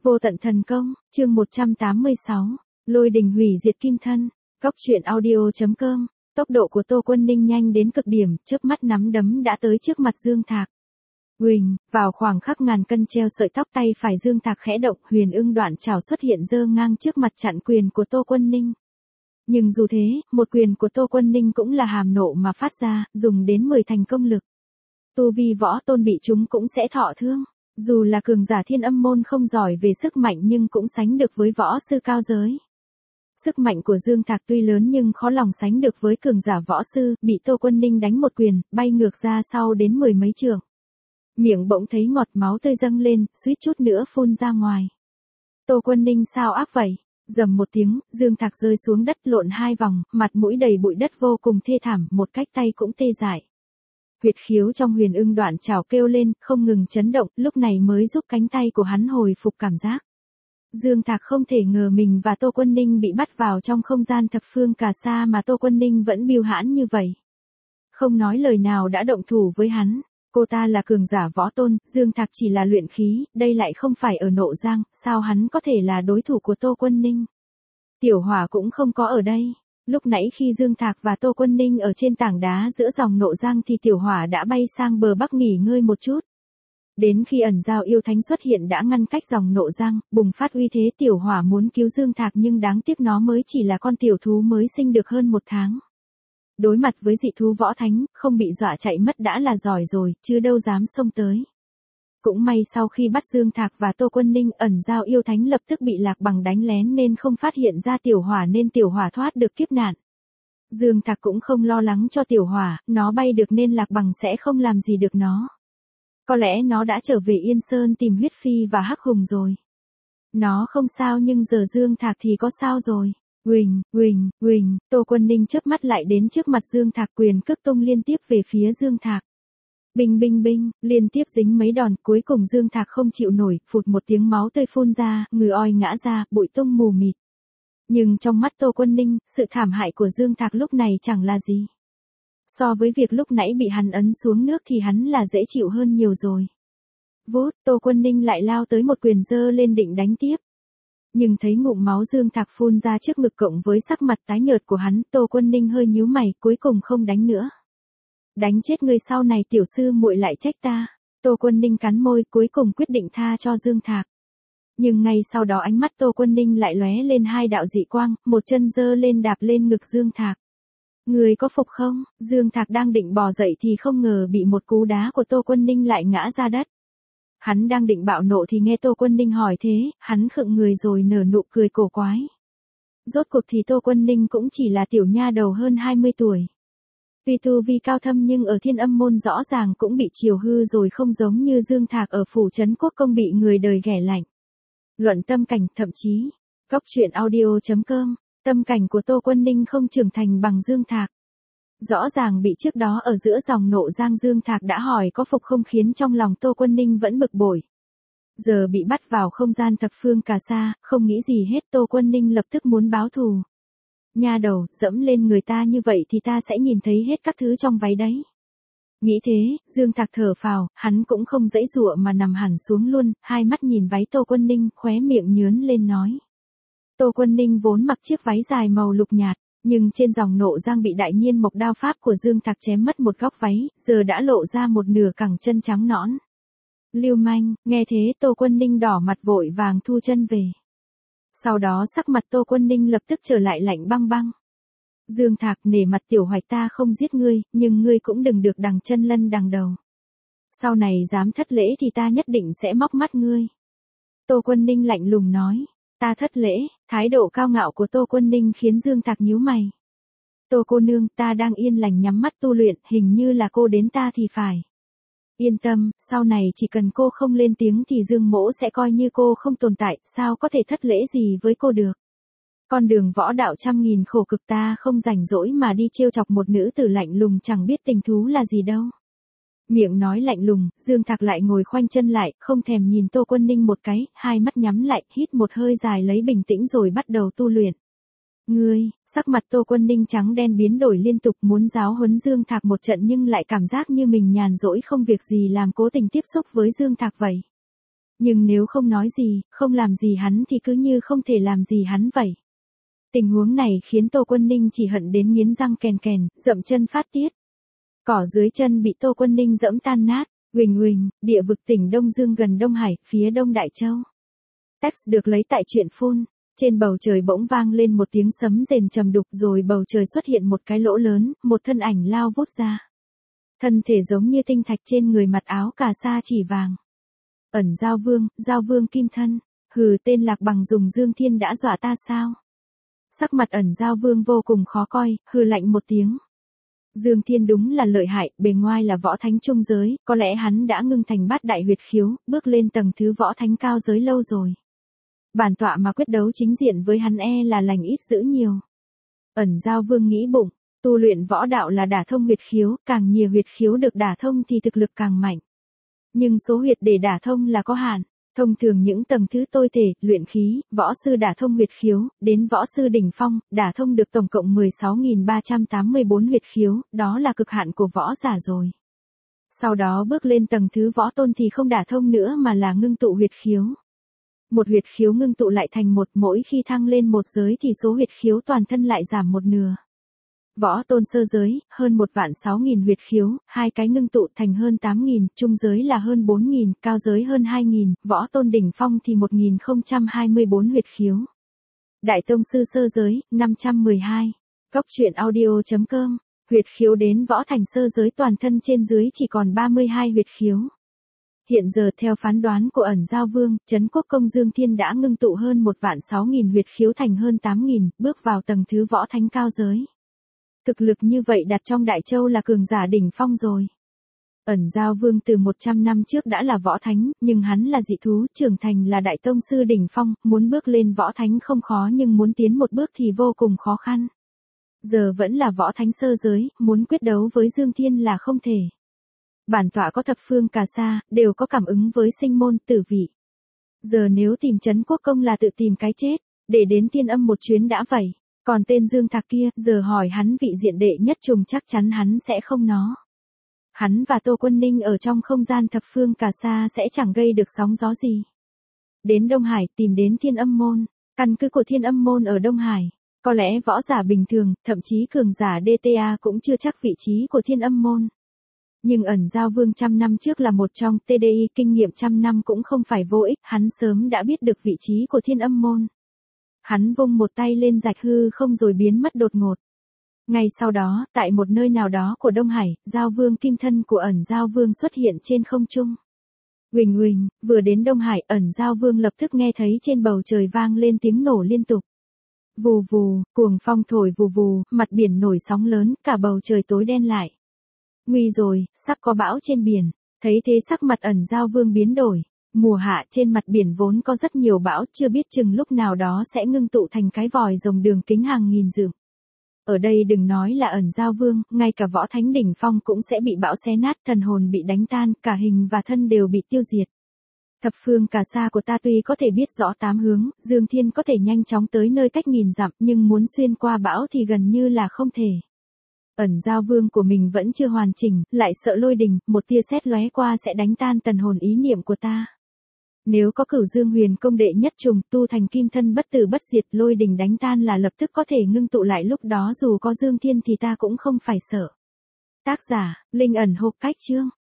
Vô tận thần công, chương 186, lôi đình hủy diệt kim thân, góc truyện audio.com, tốc độ của Tô Quân Ninh nhanh đến cực điểm, chớp mắt nắm đấm đã tới trước mặt Dương Thạc. Huỳnh, vào khoảng khắc ngàn cân treo sợi tóc tay phải Dương Thạc khẽ động, huyền ưng đoạn trảo xuất hiện giơ ngang trước mặt chặn quyền của Tô Quân Ninh. Nhưng dù thế, một quyền của Tô Quân Ninh cũng là hàm nộ mà phát ra, dùng đến 10 thành công lực. Tu vi võ tôn bị chúng cũng sẽ thọ thương. Dù là cường giả thiên âm môn không giỏi về sức mạnh nhưng cũng sánh được với võ sư cao giới. Sức mạnh của Dương Thạc tuy lớn nhưng khó lòng sánh được với cường giả võ sư, bị Tô Quân Ninh đánh một quyền, bay ngược ra sau đến 10 mấy trượng. Miệng bỗng thấy ngọt máu tươi dâng lên, suýt chút nữa phun ra ngoài. Tô Quân Ninh sao ác vậy? Rầm một tiếng, Dương Thạc rơi xuống đất lộn 2 vòng, mặt mũi đầy bụi đất vô cùng thê thảm, một cách tay cũng tê dại. Huyệt khiếu trong huyền ưng đoạn trảo kêu lên, không ngừng chấn động, lúc này mới giúp cánh tay của hắn hồi phục cảm giác. Dương Thạc không thể ngờ mình và Tô Quân Ninh bị bắt vào trong không gian thập phương cà sa mà Tô Quân Ninh vẫn bưu hãn như vậy. Không nói lời nào đã động thủ với hắn, cô ta là cường giả võ tôn, Dương Thạc chỉ là luyện khí, đây lại không phải ở Nộ Giang, sao hắn có thể là đối thủ của Tô Quân Ninh. Tiểu Hỏa cũng không có ở đây. Lúc nãy khi Dương Thạc và Tô Quân Ninh ở trên tảng đá giữa dòng Nộ Giang thì Tiểu Hỏa đã bay sang bờ bắc nghỉ ngơi một chút. Đến khi ẩn giao yêu thánh xuất hiện đã ngăn cách dòng Nộ Giang, bùng phát uy thế Tiểu Hỏa muốn cứu Dương Thạc nhưng đáng tiếc nó mới chỉ là con tiểu thú mới sinh được hơn 1 tháng. Đối mặt với dị thú võ thánh, không bị dọa chạy mất đã là giỏi rồi, chứ đâu dám xông tới. Cũng may sau khi bắt Dương Thạc và Tô Quân Ninh, ẩn giao yêu thánh lập tức bị Lạc Bằng đánh lén nên không phát hiện ra Tiểu Hỏa nên Tiểu Hỏa thoát được kiếp nạn. Dương Thạc cũng không lo lắng cho Tiểu Hỏa, nó bay được nên Lạc Bằng sẽ không làm gì được nó. Có lẽ nó đã trở về Yên Sơn tìm Huyết Phi và Hắc Hùng rồi. Nó không sao nhưng giờ Dương Thạc thì có sao rồi. Huỳnh, Tô Quân Ninh chớp mắt lại đến trước mặt Dương Thạc, quyền cước tung liên tiếp về phía Dương Thạc. Binh, liên tiếp dính mấy đòn, cuối cùng Dương Thạc không chịu nổi, phụt một tiếng máu tươi phun ra, người oi ngã ra, bụi tung mù mịt. Nhưng trong mắt Tô Quân Ninh, sự thảm hại của Dương Thạc lúc này chẳng là gì. So với việc lúc nãy bị hắn ấn xuống nước thì hắn là dễ chịu hơn nhiều rồi. Vút, Tô Quân Ninh lại lao tới một quyền giơ lên định đánh tiếp. Nhưng thấy ngụm máu Dương Thạc phun ra trước ngực cộng với sắc mặt tái nhợt của hắn, Tô Quân Ninh hơi nhíu mày, cuối cùng không đánh nữa. Đánh chết ngươi sau này tiểu sư muội lại trách ta. Tô Quân Ninh cắn môi, cuối cùng quyết định tha cho Dương Thạc. Nhưng ngay sau đó ánh mắt Tô Quân Ninh lại lóe lên 2 đạo dị quang, một chân giơ lên đạp lên ngực Dương Thạc. Người có phục không? Dương Thạc đang định bò dậy thì không ngờ bị một cú đá của Tô Quân Ninh lại ngã ra đất. Hắn đang định bạo nộ thì nghe Tô Quân Ninh hỏi thế, hắn khựng người rồi nở nụ cười cổ quái. Rốt cuộc thì Tô Quân Ninh cũng chỉ là tiểu nha đầu hơn 20 tuổi. Tuy tu vi cao thâm nhưng ở thiên âm môn rõ ràng cũng bị chiều hư rồi, không giống như Dương Thạc ở phủ trấn quốc công bị người đời ghẻ lạnh. Luận tâm cảnh, thậm chí, góc truyện audio.com, tâm cảnh của Tô Quân Ninh không trưởng thành bằng Dương Thạc. Rõ ràng bị trước đó ở giữa dòng Nộ Giang Dương Thạc đã hỏi có phục không khiến trong lòng Tô Quân Ninh vẫn bực bội. Giờ bị bắt vào không gian thập phương cà sa, không nghĩ gì hết, Tô Quân Ninh lập tức muốn báo thù. Nha đầu, dẫm lên người ta như vậy thì ta sẽ nhìn thấy hết các thứ trong váy đấy. Nghĩ thế, Dương Thạc thở phào, hắn cũng không giãy giụa mà nằm hẳn xuống luôn, hai mắt nhìn váy Tô Quân Ninh, khóe miệng nhướn lên nói. Tô Quân Ninh vốn mặc chiếc váy dài màu lục nhạt, nhưng trên dòng Nộ Giang bị đại nhiên mộc đao pháp của Dương Thạc chém mất một góc váy, giờ đã lộ ra một nửa cẳng chân trắng nõn. Lưu manh, nghe thế Tô Quân Ninh đỏ mặt vội vàng thu chân về. Sau đó sắc mặt Tô Quân Ninh lập tức trở lại lạnh băng băng. Dương Thạc, nể mặt tiểu hoạch ta không giết ngươi, nhưng ngươi cũng đừng được đằng chân lân đằng đầu. Sau này dám thất lễ thì ta nhất định sẽ móc mắt ngươi. Tô Quân Ninh lạnh lùng nói, ta thất lễ, thái độ cao ngạo của Tô Quân Ninh khiến Dương Thạc nhíu mày. Tô cô nương, ta đang yên lành nhắm mắt tu luyện, hình như là cô đến ta thì phải. Yên tâm, sau này chỉ cần cô không lên tiếng thì Dương mỗ sẽ coi như cô không tồn tại, sao có thể thất lễ gì với cô được. Con đường võ đạo trăm nghìn khổ cực ta không rảnh rỗi mà đi trêu chọc một nữ tử lạnh lùng chẳng biết tình thú là gì đâu. Miệng nói lạnh lùng, Dương Thạc lại ngồi khoanh chân lại, không thèm nhìn Tô Quân Ninh một cái, hai mắt nhắm lại, hít một hơi dài lấy bình tĩnh rồi bắt đầu tu luyện. Ngươi, sắc mặt Tô Quân Ninh trắng đen biến đổi liên tục, muốn giáo huấn Dương Thạc một trận nhưng lại cảm giác như mình nhàn rỗi không việc gì làm, cố tình tiếp xúc với Dương Thạc vậy. Nhưng nếu không nói gì, không làm gì hắn thì cứ như không thể làm gì hắn vậy. Tình huống này khiến Tô Quân Ninh chỉ hận đến nghiến răng kèn kèn, dậm chân phát tiết. Cỏ dưới chân bị Tô Quân Ninh dẫm tan nát, huỳnh huỳnh, địa vực tỉnh Đông Dương gần Đông Hải, phía Đông Đại Châu. Text được lấy tại truyện phun. Trên bầu trời bỗng vang lên một tiếng sấm rền trầm đục rồi bầu trời xuất hiện một cái lỗ lớn, một thân ảnh lao vút ra. Thân thể giống như tinh thạch trên người mặc áo cà sa chỉ vàng. Ẩn Giao Vương Kim Thân, hừ tên Lạc Bằng dùng Dương Thiên đã dọa ta sao? Sắc mặt Ẩn Giao Vương vô cùng khó coi, hừ lạnh một tiếng. Dương Thiên đúng là lợi hại, bề ngoài là võ thánh trung giới, có lẽ hắn đã ngưng thành bát đại huyệt khiếu, bước lên tầng thứ võ thánh cao giới lâu rồi. Bản tọa mà quyết đấu chính diện với hắn là lành ít dữ nhiều. Ẩn Giao Vương nghĩ bụng, tu luyện võ đạo là đả thông huyệt khiếu, càng nhiều huyệt khiếu được đả thông thì thực lực càng mạnh. Nhưng số huyệt để đả thông là có hạn. Thông thường những tầng thứ tôi thể, luyện khí, võ sư đả thông huyệt khiếu, đến võ sư đỉnh phong, đả thông được tổng cộng 16.384 huyệt khiếu, đó là cực hạn của võ giả rồi. Sau đó bước lên tầng thứ võ tôn thì không đả thông nữa mà là ngưng tụ huyệt khiếu. Một huyệt khiếu ngưng tụ lại thành một, mỗi khi thăng lên một giới thì số huyệt khiếu toàn thân lại giảm một nửa. Võ tôn sơ giới, hơn 1.600.000 huyệt khiếu, hai cái ngưng tụ thành hơn 8.000, trung giới là hơn 4.000, cao giới hơn 2.000, võ tôn đỉnh phong thì 1.024 huyệt khiếu. Đại tông sư sơ giới, 512. Góc truyện audio.com, huyệt khiếu đến võ thành sơ giới toàn thân trên dưới chỉ còn 32 huyệt khiếu. Hiện giờ theo phán đoán của Ẩn Giao Vương, Trấn Quốc Công Dương Thiên đã ngưng tụ hơn 1.600.000 huyệt khiếu thành hơn 8.000, bước vào tầng thứ võ thánh cao giới. Thực lực như vậy đặt trong Đại Châu là cường giả đỉnh phong rồi. Ẩn Giao Vương từ 100 năm trước đã là võ thánh, nhưng hắn là dị thú, trưởng thành là đại tông sư đỉnh phong, muốn bước lên võ thánh không khó nhưng muốn tiến một bước thì vô cùng khó khăn. Giờ vẫn là võ thánh sơ giới, muốn quyết đấu với Dương Thiên là không thể. Bản tọa có thập phương cà sa, đều có cảm ứng với sinh môn tử vị. Giờ nếu tìm Trấn Quốc Công là tự tìm cái chết, để đến Thiên Âm một chuyến đã vậy. Còn tên Dương Thạc kia, giờ hỏi hắn vị diện đệ nhất trùng chắc chắn hắn sẽ không nó. Hắn và Tô Quân Ninh ở trong không gian thập phương cà sa sẽ chẳng gây được sóng gió gì. Đến Đông Hải tìm đến Thiên Âm Môn, căn cứ của Thiên Âm Môn ở Đông Hải. Có lẽ võ giả bình thường, thậm chí cường giả DTA cũng chưa chắc vị trí của Thiên Âm Môn. Nhưng Ẩn Giao Vương trăm năm trước là một trong TDI kinh nghiệm trăm năm cũng không phải vô ích, hắn sớm đã biết được vị trí của Thiên Âm Môn. Hắn vung một tay lên rạch hư không rồi biến mất đột ngột. Ngay sau đó, tại một nơi nào đó của Đông Hải, Giao Vương Kim Thân của Ẩn Giao Vương xuất hiện trên không trung. Huỳnh huỳnh, vừa đến Đông Hải, Ẩn Giao Vương lập tức nghe thấy trên bầu trời vang lên tiếng nổ liên tục. Vù vù, cuồng phong thổi vù vù, mặt biển nổi sóng lớn, cả bầu trời tối đen lại. Nguy rồi, sắp có bão trên biển. Thấy thế sắc mặt Ẩn Giao Vương biến đổi. Mùa hạ trên mặt biển vốn có rất nhiều bão, chưa biết chừng lúc nào đó sẽ ngưng tụ thành cái vòi rồng đường kính hàng nghìn dặm. Ở đây đừng nói là Ẩn Giao Vương, ngay cả võ thánh đỉnh phong cũng sẽ bị bão xé nát, thần hồn bị đánh tan, cả hình và thân đều bị tiêu diệt. Thập phương cà sa của ta tuy có thể biết rõ tám hướng, Dương Thiên có thể nhanh chóng tới nơi cách nghìn dặm, nhưng muốn xuyên qua bão thì gần như là không thể. Ẩn Giao Vương của mình vẫn chưa hoàn chỉnh, lại sợ lôi đình, một tia sét lóe qua sẽ đánh tan thần hồn ý niệm của ta. Nếu có Cửu Dương Huyền Công đệ nhất trùng tu thành kim thân bất tử bất diệt, lôi đình đánh tan là lập tức có thể ngưng tụ lại, lúc đó dù có Dương Thiên thì ta cũng không phải sợ. Tác giả, Linh ẩn hộp cách chương.